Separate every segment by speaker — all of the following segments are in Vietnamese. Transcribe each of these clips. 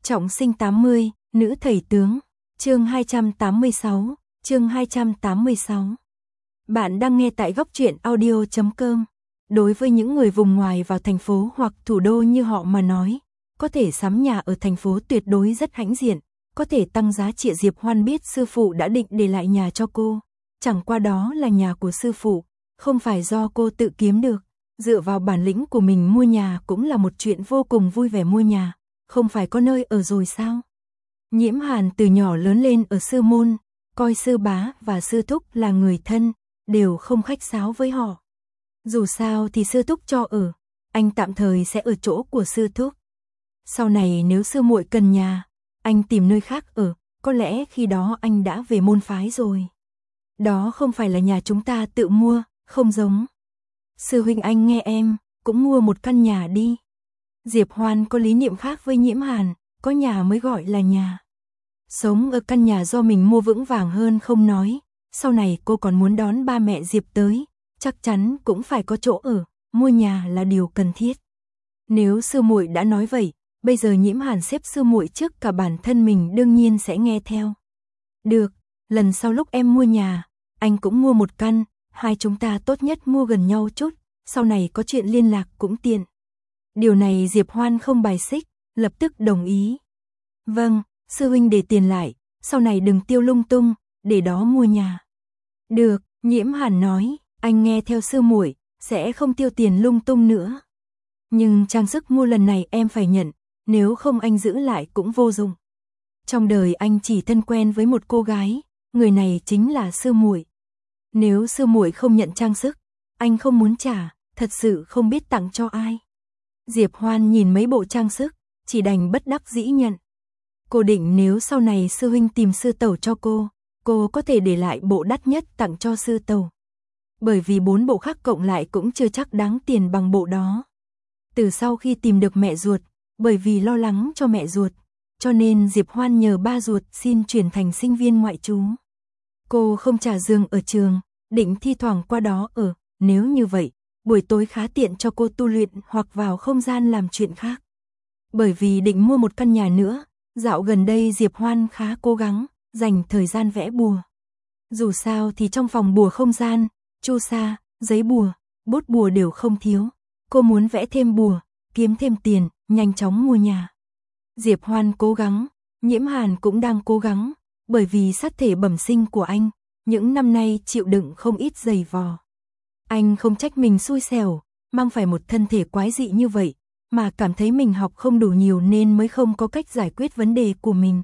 Speaker 1: Trọng sinh 80, nữ thầy tướng. Chương 286, chương 286. Bạn đang nghe tại góc truyện audio.com. Đối với những người vùng ngoài vào thành phố hoặc thủ đô như họ mà nói, có thể sắm nhà ở thành phố tuyệt đối rất hãnh diện, có thể tăng giá trị. Diệp Hoan biết sư phụ đã định để lại nhà cho cô, chẳng qua đó là nhà của sư phụ, không phải do cô tự kiếm được. Dựa vào bản lĩnh của mình mua nhà cũng là một chuyện vô cùng vui vẻ. Mua nhà, không phải có nơi ở rồi sao? Nhiễm Hàn từ nhỏ lớn lên ở sư môn, coi sư bá và sư thúc là người thân, đều không khách sáo với họ. Dù sao thì sư thúc cho ở, anh tạm thời sẽ ở chỗ của sư thúc. Sau này nếu sư muội cần nhà, anh tìm nơi khác ở, có lẽ khi đó anh đã về môn phái rồi. Đó không phải là nhà chúng ta tự mua, không giống. Sư huynh, anh nghe em, cũng mua một căn nhà đi. Diệp Hoan có lý niệm khác với Nhiễm Hàn, có nhà mới gọi là nhà. Sống ở căn nhà do mình mua vững vàng hơn không nói, sau này cô còn muốn đón ba mẹ Diệp tới, chắc chắn cũng phải có chỗ ở, mua nhà là điều cần thiết. Nếu sư muội đã nói vậy, bây giờ Nhiễm Hàn xếp sư muội trước cả bản thân mình, đương nhiên sẽ nghe theo. Được, lần sau lúc em mua nhà, anh cũng mua một căn, hai chúng ta tốt nhất mua gần nhau chút, sau này có chuyện liên lạc cũng tiện. Điều này Diệp Hoan không bài xích, lập tức đồng ý. Vâng, sư huynh để tiền lại, sau này đừng tiêu lung tung, để đó mua nhà. Được, Nhiễm Hàn nói, anh nghe theo sư muội, sẽ không tiêu tiền lung tung nữa. Nhưng trang sức mua lần này em phải nhận, nếu không anh giữ lại cũng vô dụng. Trong đời anh chỉ thân quen với một cô gái, người này chính là sư muội. Nếu sư muội không nhận trang sức, anh không muốn trả, thật sự không biết tặng cho ai. Diệp Hoan nhìn mấy bộ trang sức, chỉ đành bất đắc dĩ nhận. Cô định nếu sau này sư huynh tìm sư tẩu cho cô có thể để lại bộ đắt nhất tặng cho sư tẩu. Bởi vì 4 bộ khác cộng lại cũng chưa chắc đáng tiền bằng bộ đó. Từ sau khi tìm được mẹ ruột, bởi vì lo lắng cho mẹ ruột, cho nên Diệp Hoan nhờ ba ruột xin chuyển thành sinh viên ngoại trú. Cô không trả giường ở trường, định thi thoảng qua đó ở, nếu như vậy, buổi tối khá tiện cho cô tu luyện hoặc vào không gian làm chuyện khác. Bởi vì định mua một căn nhà nữa, dạo gần đây Diệp Hoan khá cố gắng, dành thời gian vẽ bùa. Dù sao thì trong phòng bùa không gian, chu sa, giấy bùa, bút bùa đều không thiếu. Cô muốn vẽ thêm bùa, kiếm thêm tiền, nhanh chóng mua nhà. Diệp Hoan cố gắng, Nhiễm Hàn cũng đang cố gắng, bởi vì sát thể bẩm sinh của anh, những năm nay chịu đựng không ít giày vò. Anh không trách mình xui xẻo, mang phải một thân thể quái dị như vậy, mà cảm thấy mình học không đủ nhiều nên mới không có cách giải quyết vấn đề của mình.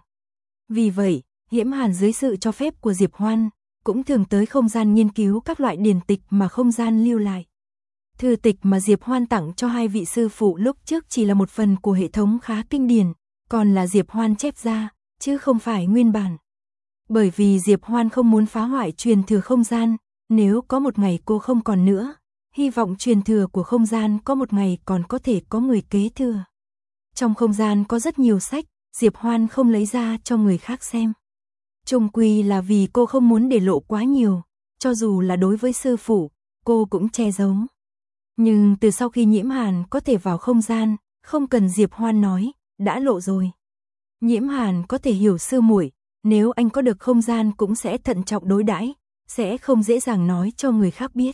Speaker 1: Vì vậy, Nhiễm Hàn dưới sự cho phép của Diệp Hoan, cũng thường tới không gian nghiên cứu các loại điển tịch mà không gian lưu lại. Thư tịch mà Diệp Hoan tặng cho hai vị sư phụ lúc trước chỉ là một phần của hệ thống khá kinh điển, còn là Diệp Hoan chép ra, chứ không phải nguyên bản. Bởi vì Diệp Hoan không muốn phá hoại truyền thừa không gian, nếu có một ngày cô không còn nữa, hy vọng truyền thừa của không gian có một ngày còn có thể có người kế thừa. Trong không gian có rất nhiều sách, Diệp Hoan không lấy ra cho người khác xem. Chung quy là vì cô không muốn để lộ quá nhiều, cho dù là đối với sư phụ, cô cũng che giấu. Nhưng từ sau khi Nhiễm Hàn có thể vào không gian, không cần Diệp Hoan nói, đã lộ rồi. Nhiễm Hàn có thể hiểu sư muội, nếu anh có được không gian cũng sẽ thận trọng đối đãi, sẽ không dễ dàng nói cho người khác biết.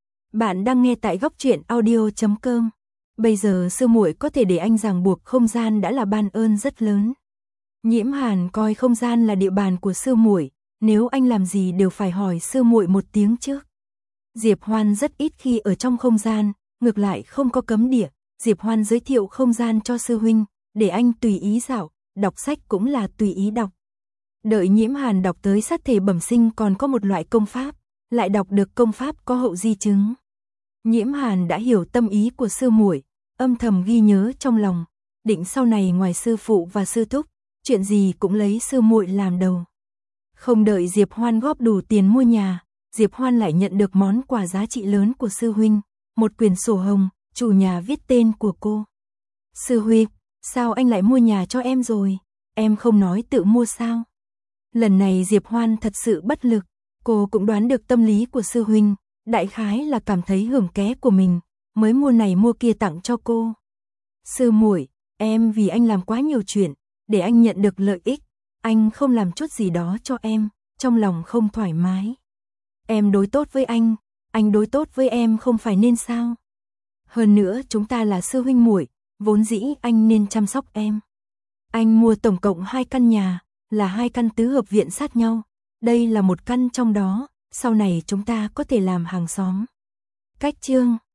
Speaker 1: Bạn đang nghe tại góc truyện audio.com. Bây giờ sư muội có thể để anh ràng buộc không gian đã là ban ơn rất lớn. Nhiễm Hàn coi không gian là địa bàn của sư muội, nếu anh làm gì đều phải hỏi sư muội một tiếng trước. Diệp Hoan rất ít khi ở trong không gian, ngược lại không có cấm địa, Diệp Hoan giới thiệu không gian cho sư huynh, để anh tùy ý dạo, đọc sách cũng là tùy ý đọc. Đợi Nhiễm Hàn đọc tới sát thể bẩm sinh còn có một loại công pháp, lại đọc được công pháp có hậu di chứng. Nhiễm Hàn đã hiểu tâm ý của sư muội, âm thầm ghi nhớ trong lòng, định sau này ngoài sư phụ và sư thúc, chuyện gì cũng lấy sư muội làm đầu. Không đợi Diệp Hoan góp đủ tiền mua nhà, Diệp Hoan lại nhận được món quà giá trị lớn của sư huynh, một quyển sổ hồng, chủ nhà viết tên của cô. Sư huynh, sao anh lại mua nhà cho em rồi? Em không nói tự mua sao? Lần này Diệp Hoan thật sự bất lực, cô cũng đoán được tâm lý của sư huynh, đại khái là cảm thấy hưởng ké của mình, mới mua này mua kia tặng cho cô. Sư muội, em vì anh làm quá nhiều chuyện, để anh nhận được lợi ích, anh không làm chút gì đó cho em, trong lòng không thoải mái. Em đối tốt với anh đối tốt với em không phải nên sao? Hơn nữa chúng ta là sư huynh muội, vốn dĩ anh nên chăm sóc em. Anh mua tổng cộng 2 căn nhà, là 2 căn tứ hợp viện sát nhau. Đây là một căn trong đó, sau này chúng ta có thể làm hàng xóm. Cách chương